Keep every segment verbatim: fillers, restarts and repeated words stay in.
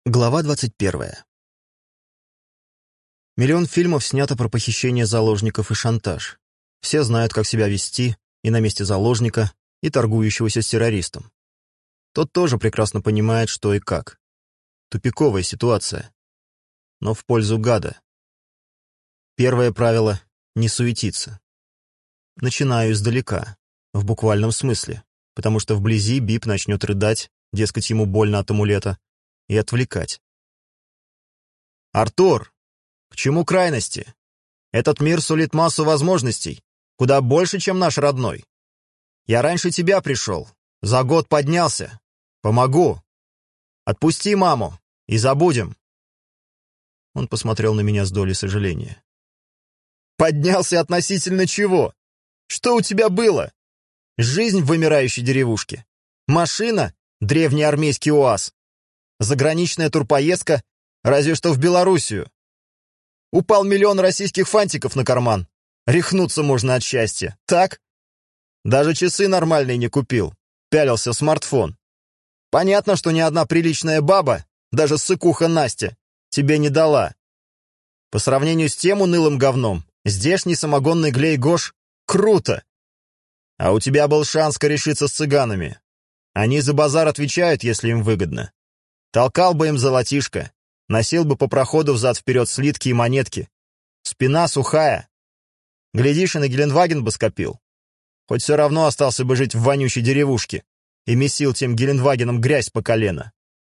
Глава двадцать первая. Миллион фильмов снято про похищение заложников и шантаж. Все знают, как себя вести и на месте заложника, и торгующегося с террористом. Тот тоже прекрасно понимает, что и как. Тупиковая ситуация. Но в пользу гада. Первое правило — не суетиться. Начинаю издалека, в буквальном смысле, потому что вблизи Бип начнет рыдать, дескать, ему больно от амулета, и отвлекать. «Артур, к чему крайности? Этот мир сулит массу возможностей, куда больше, чем наш родной. Я раньше тебя пришел, за год поднялся. Помогу. Отпусти маму, и забудем». Он посмотрел на меня с долей сожаления. «Поднялся относительно чего? Что у тебя было? Жизнь в вымирающей деревушке? Машина? Древний армейский УАЗ? Заграничная турпоездка, разве что в Белоруссию. Упал миллион российских фантиков на карман. Рехнуться можно от счастья, так? Даже часы нормальные не купил. Пялился в смартфон. Понятно, что ни одна приличная баба, даже сыкуха Настя, тебе не дала. По сравнению с тем унылым говном, здешний самогонный глей-гош круто. А у тебя был шанс корешиться с цыганами. Они за базар отвечают, если им выгодно. Толкал бы им золотишко, носил бы по проходу взад-вперед слитки и монетки. Спина сухая. Глядишь, и на Гелендваген бы скопил. Хоть все равно остался бы жить в вонючей деревушке и месил тем Гелендвагеном грязь по колено.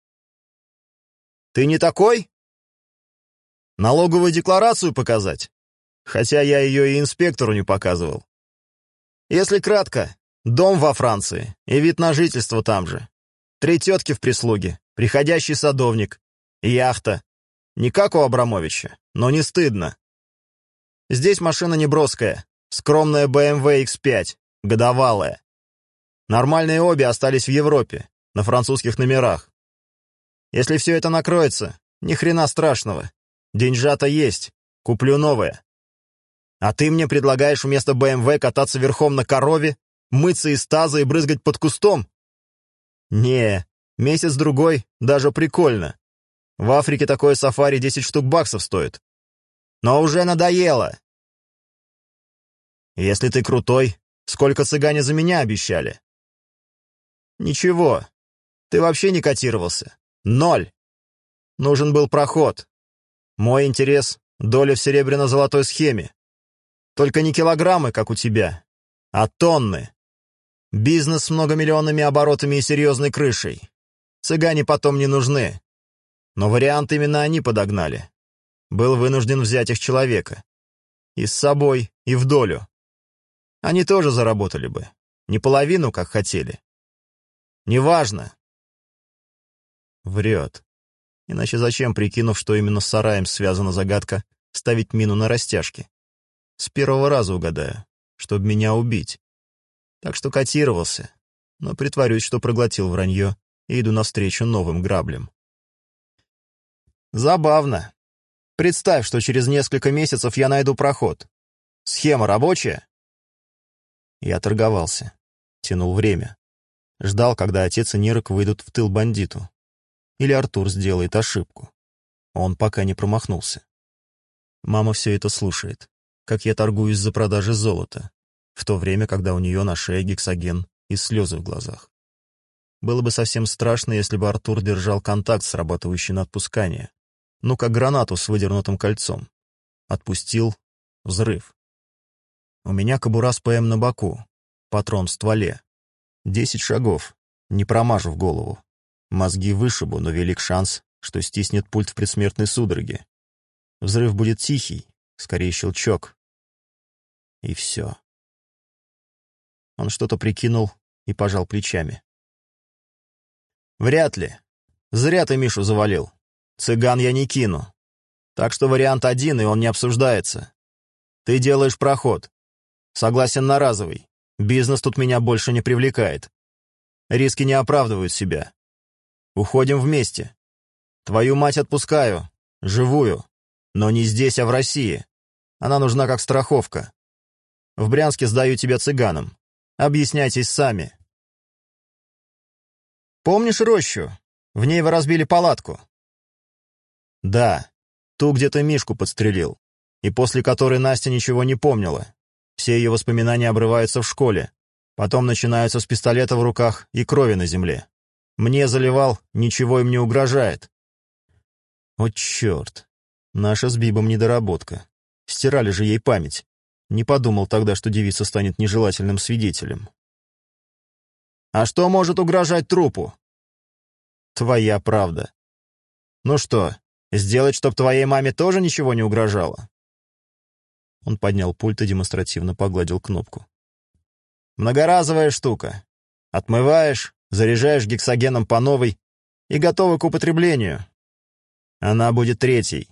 Ты не такой? Налоговую декларацию показать? Хотя я ее и инспектору не показывал. Если кратко, дом во Франции и вид на жительство там же. Три тетки в прислуге. Приходящий садовник, яхта. Не как у Абрамовича, но не стыдно. Здесь машина неброская, скромная бэ эм вэ икс пять, годовалая. Нормальные обе остались в Европе, на французских номерах. Если все это накроется, ни хрена страшного. Деньжата есть, куплю новое. А ты мне предлагаешь вместо бэ эм вэ кататься верхом на корове, мыться из таза и брызгать под кустом? Не. Месяц-другой даже прикольно. В Африке такое сафари десять штук баксов стоит. Но уже надоело. Если ты крутой, сколько цыгане за меня обещали? Ничего. Ты вообще не котировался. Ноль. Нужен был проход. Мой интерес — доля в серебряно-золотой схеме. Только не килограммы, как у тебя, а тонны. Бизнес с многомиллионными оборотами и серьезной крышей. Цыгане потом не нужны. Но вариант именно они подогнали. Был вынужден взять их человека. И с собой, и в долю. Они тоже заработали бы. Не половину, как хотели. Неважно. Врет. Иначе зачем, прикинув, что именно с сараем связана загадка, ставить мину на растяжке? С первого раза угадаю, чтобы меня убить. Так что котировался, но притворюсь, что проглотил вранье и иду навстречу новым граблям. Забавно. Представь, что через несколько месяцев я найду проход. Схема рабочая? Я торговался. Тянул время. Ждал, когда отец и Нирок выйдут в тыл бандиту. Или Артур сделает ошибку. Он пока не промахнулся. Мама все это слушает, как я торгуюсь за продажи золота, в то время, когда у нее на шее гексоген и слезы в глазах. Было бы совсем страшно, если бы Артур держал контакт, срабатывающий на отпускание. Ну, как гранату с выдернутым кольцом. Отпустил — взрыв. У меня кобура с ПМ на боку, патрон в стволе. Десять шагов, не промажу в голову. Мозги вышибу, но велик шанс, что стиснет пульт в предсмертной судороге. Взрыв будет тихий, скорее щелчок. И все. Он что-то прикинул и пожал плечами. «Вряд ли. Зря ты Мишу завалил. Цыган я не кину. Так что вариант один, и он не обсуждается. Ты делаешь проход. Согласен на разовый. Бизнес тут меня больше не привлекает. Риски не оправдывают себя. Уходим вместе. Твою мать отпускаю. Живую. Но не здесь, а в России. Она нужна как страховка. В Брянске сдаю тебя цыганам. Объясняйтесь сами». «Помнишь рощу? В ней вы разбили палатку. Да, ту, где ты Мишку подстрелил, и после которой Настя ничего не помнила. Все ее воспоминания обрываются в школе, потом начинаются с пистолета в руках и крови на земле. Мне заливал, ничего им не угрожает. О, черт, наша с Бибом недоработка. Стирали же ей память. Не подумал тогда, что девица станет нежелательным свидетелем. А что может угрожать трупу? Твоя правда. Ну что, сделать, чтоб твоей маме тоже ничего не угрожало? Он поднял пульт и демонстративно погладил кнопку. Многоразовая штука. Отмываешь, заряжаешь гексогеном по новой и готова к употреблению. Она будет третьей.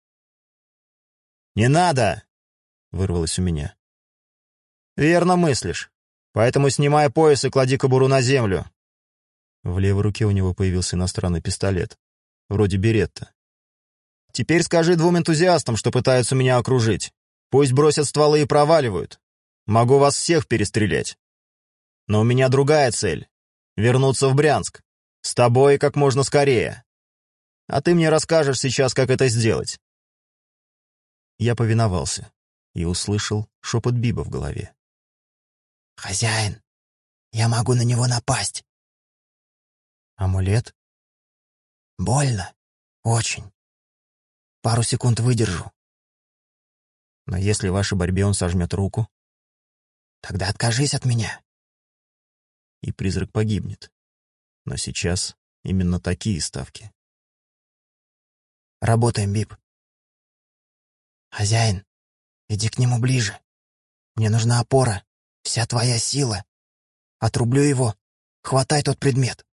«Не надо!» — вырвалось у меня. «Верно мыслишь. Поэтому снимай пояс и клади кобуру на землю». В левой руке у него появился иностранный пистолет. Вроде беретта. «Теперь скажи двум энтузиастам, что пытаются меня окружить. Пусть бросят стволы и проваливают. Могу вас всех перестрелять. Но у меня другая цель — вернуться в Брянск. С тобой как можно скорее. А ты мне расскажешь сейчас, как это сделать». Я повиновался и услышал шепот Биба в голове. «Хозяин, я могу на него напасть». «Амулет?» «Больно. Очень. Пару секунд выдержу». «Но если в вашей борьбе он сожмет руку?» «Тогда откажись от меня». И призрак погибнет. Но сейчас именно такие ставки. «Работаем, Биб». «Хозяин, иди к нему ближе. Мне нужна опора, вся твоя сила. Отрублю его, хватай тот предмет».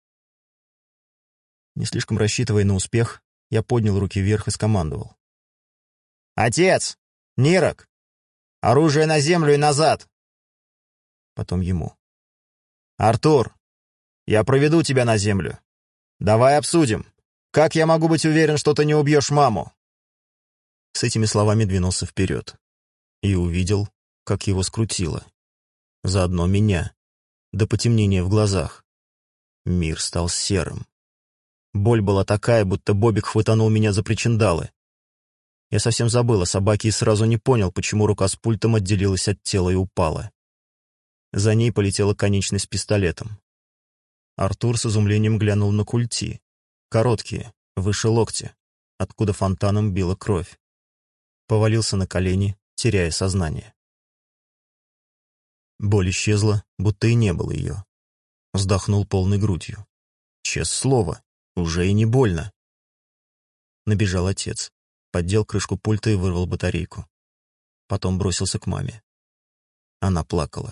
Не слишком рассчитывая на успех, я поднял руки вверх и скомандовал. «Отец! Нирок! Оружие на землю и назад!» Потом ему. «Артур, я проведу тебя на землю. Давай обсудим, как я могу быть уверен, что ты не убьешь маму?» С этими словами двинулся вперед и увидел, как его скрутило. Заодно меня, до потемнения в глазах. Мир стал серым. Боль была такая, будто Бобик хватанул меня за причиндалы. Я совсем забыл о собаке и сразу не понял, почему рука с пультом отделилась от тела и упала. За ней полетела конечность с пистолетом. Артур с изумлением глянул на культи. Короткие, выше локтя, откуда фонтаном била кровь. Повалился на колени, теряя сознание. Боль исчезла, будто и не было ее. Вздохнул полной грудью. Честное слово, уже и не больно. Набежал отец, поддел крышку пульта и вырвал батарейку. Потом бросился к маме. Она плакала.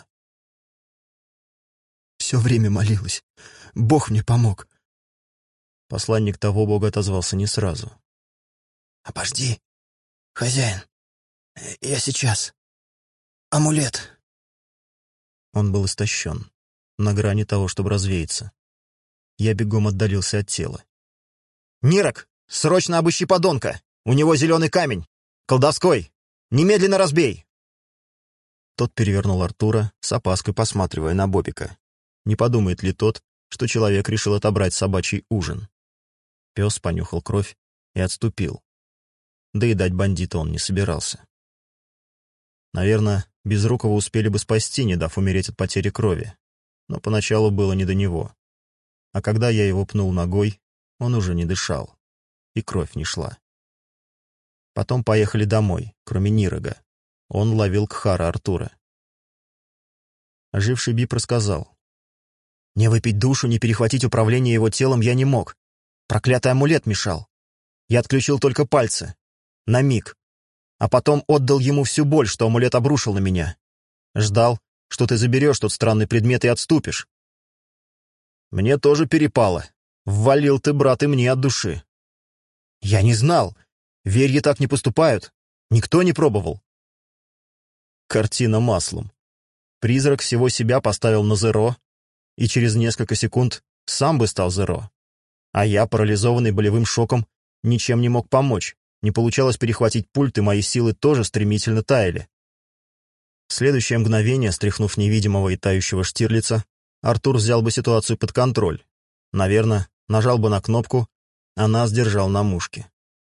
«Все время молилась. Бог мне помог». Посланник того бога отозвался не сразу. «Обожди, хозяин. Я сейчас. Амулет». Он был истощен, на грани того, чтобы развеяться. Я бегом отдалился от тела. «Нирок, срочно обыщи подонка! У него зеленый камень! Колдовской! Немедленно разбей!» Тот перевернул Артура, с опаской посматривая на Бобика. Не подумает ли тот, что человек решил отобрать собачий ужин? Пес понюхал кровь и отступил. Доедать бандита он не собирался. Наверное, Безрукова успели бы спасти, не дав умереть от потери крови. Но поначалу было не до него. А когда я его пнул ногой, он уже не дышал, и кровь не шла. Потом поехали домой, кроме Нирога. Он ловил Кхара Артура. Оживший Бип рассказал. «Не выпить душу, не перехватить управление его телом я не мог. Проклятый амулет мешал. Я отключил только пальцы. На миг. А потом отдал ему всю боль, что амулет обрушил на меня. Ждал, что ты заберешь тот странный предмет и отступишь. Мне тоже перепало. Ввалил ты, брат, и мне от души. Я не знал. Верьи так не поступают. Никто не пробовал». Картина маслом. Призрак всего себя поставил на зеро, и через несколько секунд сам бы стал зеро. А я, парализованный болевым шоком, ничем не мог помочь. Не получалось перехватить пульт, и мои силы тоже стремительно таяли. В следующее мгновение, стряхнув невидимого и тающего Штирлица, Артур взял бы ситуацию под контроль. Наверное, нажал бы на кнопку, а нас держал на мушке.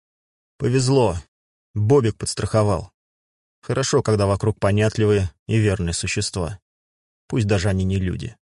Повезло. Бобик подстраховал. Хорошо, когда вокруг понятливые и верные существа. Пусть даже они не люди.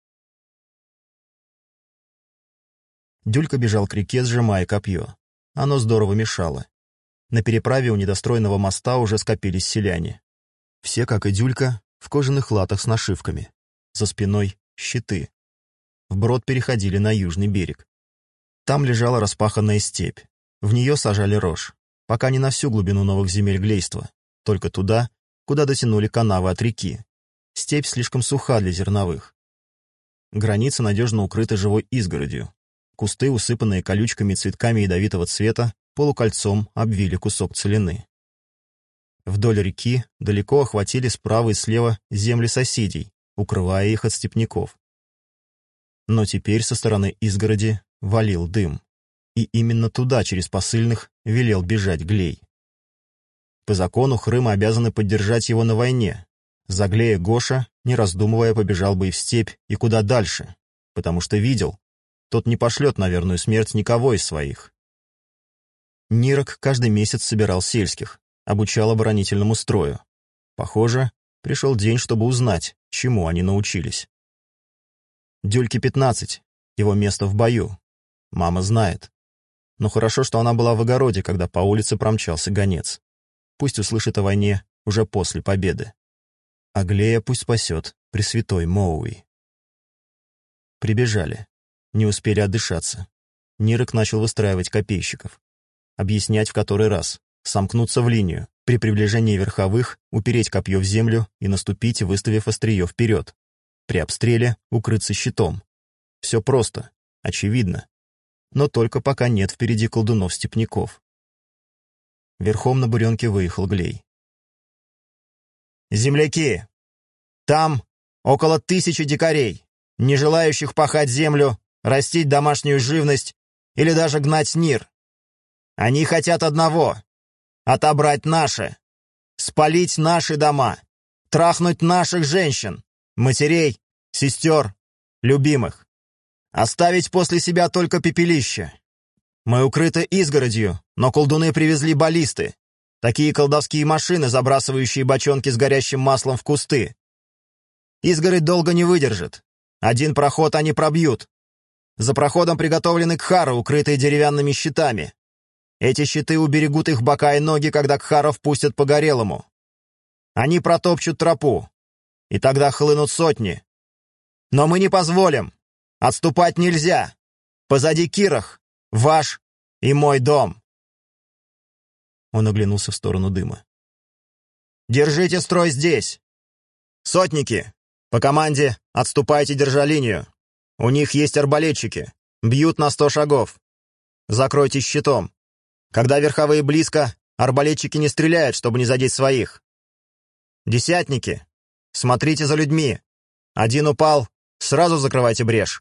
Дюлька бежал к реке, сжимая копье. Оно здорово мешало. На переправе у недостроенного моста уже скопились селяне. Все, как и Дюлька, в кожаных латах с нашивками. За спиной щиты. Вброд переходили на южный берег. Там лежала распаханная степь. В нее сажали рожь. Пока не на всю глубину новых земель глейства. Только туда, куда дотянули канавы от реки. Степь слишком суха для зерновых. Граница надежно укрыта живой изгородью. Кусты, усыпанные колючками и цветками ядовитого цвета, полукольцом обвили кусок целины. Вдоль реки далеко охватили справа и слева земли соседей, укрывая их от степняков. Но теперь со стороны изгороди валил дым. И именно туда, через посыльных, велел бежать Глей. По закону хрымы обязаны поддержать его на войне. За Глея Гоша, не раздумывая, побежал бы и в степь, и куда дальше, потому что видел, тот не пошлет на верную смерть никого из своих. Нирок каждый месяц собирал сельских, обучал оборонительному строю. Похоже, пришел день, чтобы узнать, чему они научились. Дюльке пятнадцать, его место в бою. Мама знает. Но хорошо, что она была в огороде, когда по улице промчался гонец. Пусть услышит о войне уже после победы. А Глея пусть спасет Пресвятой Моуи. Прибежали. Не успели отдышаться. Нирок начал выстраивать копейщиков. Объяснять в который раз. Сомкнуться в линию. При приближении верховых упереть копье в землю и наступить, выставив острие вперед. При обстреле укрыться щитом. Все просто, очевидно. Но только пока нет впереди колдунов-степняков. Верхом на буренке выехал Глей. «Земляки! Там около тысячи дикарей, не желающих пахать землю, растить домашнюю живность или даже гнать нир. Они хотят одного — отобрать наши, спалить наши дома, трахнуть наших женщин, матерей, сестер, любимых, оставить после себя только пепелище. Мы укрыты изгородью, но колдуны привезли баллисты, такие колдовские машины, забрасывающие бочонки с горящим маслом в кусты. Изгородь долго не выдержит. Один проход они пробьют. За проходом приготовлены кхары, укрытые деревянными щитами. Эти щиты уберегут их бока и ноги, когда кхаров пустят по горелому. Они протопчут тропу, и тогда хлынут сотни. Но мы не позволим. Отступать нельзя. Позади Кирах, ваш и мой дом. Он оглянулся в сторону дыма. Держите строй здесь. Сотники, по команде отступайте, держа линию. У них есть арбалетчики. Бьют на сто шагов. Закройте щитом. Когда верховые близко, арбалетчики не стреляют, чтобы не задеть своих. Десятники, смотрите за людьми. Один упал, сразу закрывайте брешь.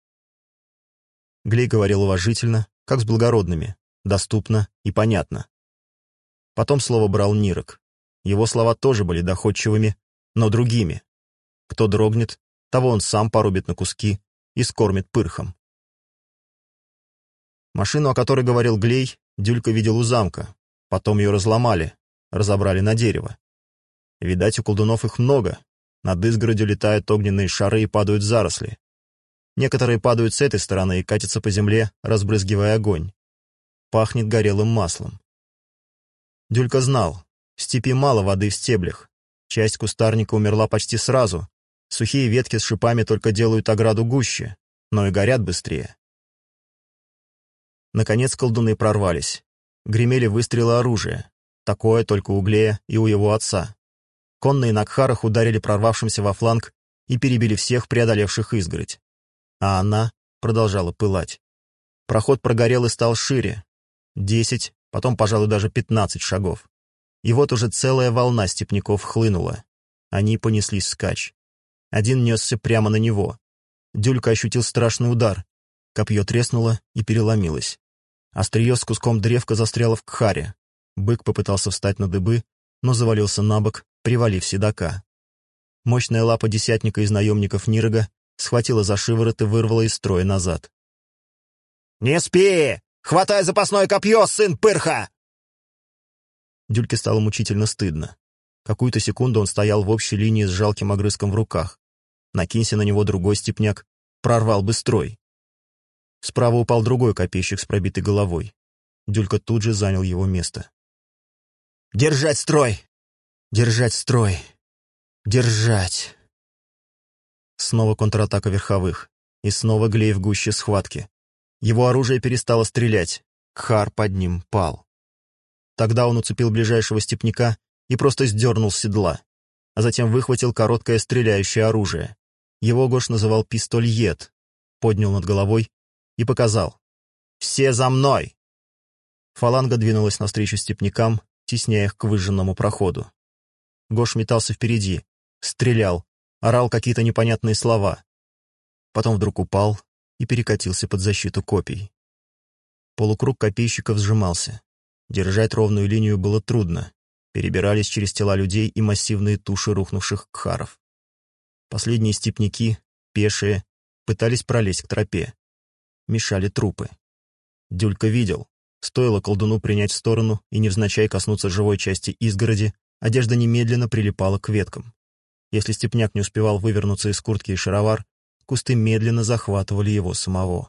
Глей говорил уважительно, как с благородными, доступно и понятно. Потом слово брал Нирок. Его слова тоже были доходчивыми, но другими. Кто дрогнет, того он сам порубит на куски и скормит пырхом. Машину, о которой говорил Глей, Дюлька видел у замка. Потом ее разломали, разобрали на дерево. Видать, у колдунов их много. Над изгородью летают огненные шары и падают в заросли. Некоторые падают с этой стороны и катятся по земле, разбрызгивая огонь. Пахнет горелым маслом. Дюлька знал, в степи мало воды в стеблях. Часть кустарника умерла почти сразу. Сухие ветки с шипами только делают ограду гуще, но и горят быстрее. Наконец колдуны прорвались. Гремели выстрелы оружия. Такое только у Глея и у его отца. Конные на кхарах ударили прорвавшимся во фланг и перебили всех, преодолевших изгородь. А она продолжала пылать. Проход прогорел и стал шире. Десять, потом, пожалуй, даже пятнадцать шагов. И вот уже целая волна степняков хлынула. Они понеслись вскачь. Один несся прямо на него. Дюлька ощутил страшный удар. Копье треснуло и переломилось. Острие с куском древка застряло в кхаре. Бык попытался встать на дыбы, но завалился на бок, привалив седока. Мощная лапа десятника из наемников Нирога схватила за шиворот и вырвала из строя назад. «Не спи! Хватай запасное копье, сын пырха!» Дюльке стало мучительно стыдно. Какую-то секунду он стоял в общей линии с жалким огрызком в руках. Накинься на него другой степняк, прорвал бы строй. Справа упал другой копейщик с пробитой головой. Дюлька тут же занял его место. «Держать строй! Держать строй! Держать!» Снова контратака верховых. И снова Глей в гуще схватки. Его оружие перестало стрелять. Кхар под ним пал. Тогда он уцепил ближайшего степняка и просто сдернул с седла, а затем выхватил короткое стреляющее оружие. Его Гош называл пистольет, поднял над головой и показал: «Все за мной!» Фаланга двинулась навстречу степнякам, тесняя их к выжженному проходу. Гош метался впереди, стрелял, орал какие-то непонятные слова. Потом вдруг упал и перекатился под защиту копий. Полукруг копейщиков сжимался. Держать ровную линию было трудно. Перебирались через тела людей и массивные туши рухнувших кхаров. Последние степняки, пешие, пытались пролезть к тропе. Мешали трупы. Дюлька видел, стоило колдуну принять сторону и невзначай коснуться живой части изгороди, одежда немедленно прилипала к веткам. Если степняк не успевал вывернуться из куртки и шаровар, кусты медленно захватывали его самого.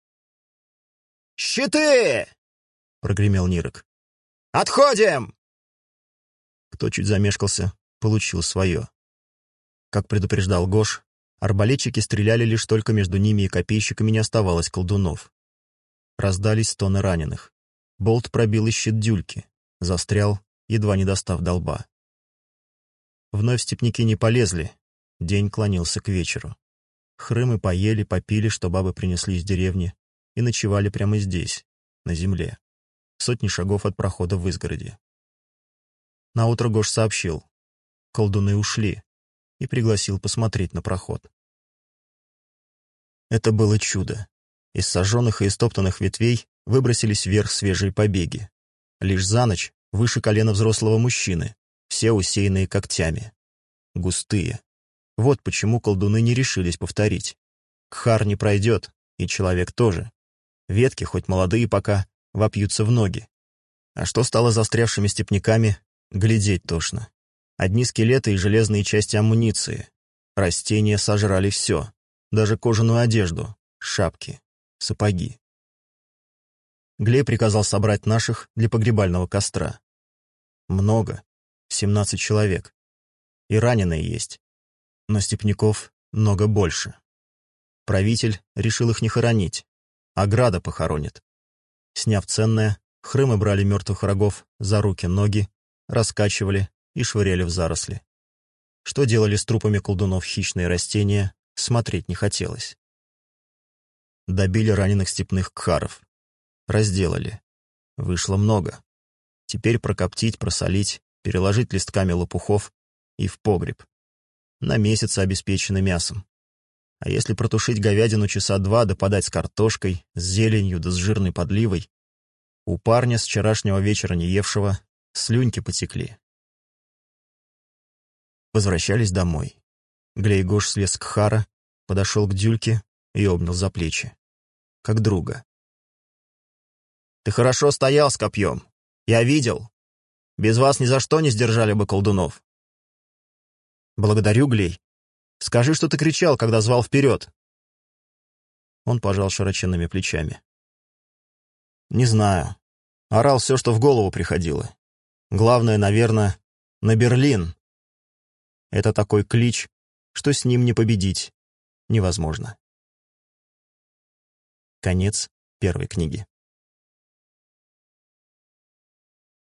«Щиты!» — прогремел Нирок. «Отходим!» Кто чуть замешкался, получил свое. Как предупреждал Гош, арбалетчики стреляли лишь только между ними и копейщиками не оставалось колдунов. Раздались стоны раненых. Болт пробил и щит Дюльки, застрял, едва не достав до лба. Вновь степняки не полезли, день клонился к вечеру. Хрымы поели, попили, что бабы принесли из деревни, и ночевали прямо здесь, на земле, сотни шагов от прохода в изгороди. Наутро Гош сообщил: колдуны ушли, и пригласил посмотреть на проход. Это было чудо. Из сожженных и истоптанных ветвей выбросились вверх свежие побеги. Лишь за ночь выше колена взрослого мужчины, все усеянные когтями. Густые. Вот почему колдуны не решились повторить. Кхар не пройдет, и человек тоже. Ветки, хоть молодые пока, вопьются в ноги. А что стало застрявшими степняками, глядеть тошно. Одни скелеты и железные части амуниции. Растения сожрали все, даже кожаную одежду, шапки, сапоги. Глей приказал собрать наших для погребального костра. Много, семнадцать человек. И раненые есть, но степняков много больше. Правитель решил их не хоронить, а града похоронит. Сняв ценное, хрымы брали мертвых врагов за руки-ноги, раскачивали и швыряли в заросли. Что делали с трупами колдунов хищные растения, смотреть не хотелось. Добили раненых степных кхаров. Разделали. Вышло много. Теперь прокоптить, просолить, переложить листками лопухов и в погреб. На месяц обеспечены мясом. А если протушить говядину часа два да подать с картошкой, с зеленью да с жирной подливой, у парня с вчерашнего вечера не евшего слюньки потекли. Возвращались домой. Глей-Гош слез с кхара, подошел к Дюльке и обнял за плечи. Как друга. «Ты хорошо стоял с копьем. Я видел. Без вас ни за что не сдержали бы колдунов». «Благодарю, Глей. Скажи, что ты кричал, когда звал вперед». Он пожал широченными плечами. «Не знаю. Орал все, что в голову приходило. Главное, наверное, на Берлин. Это такой клич, что с ним не победить невозможно». Конец первой книги.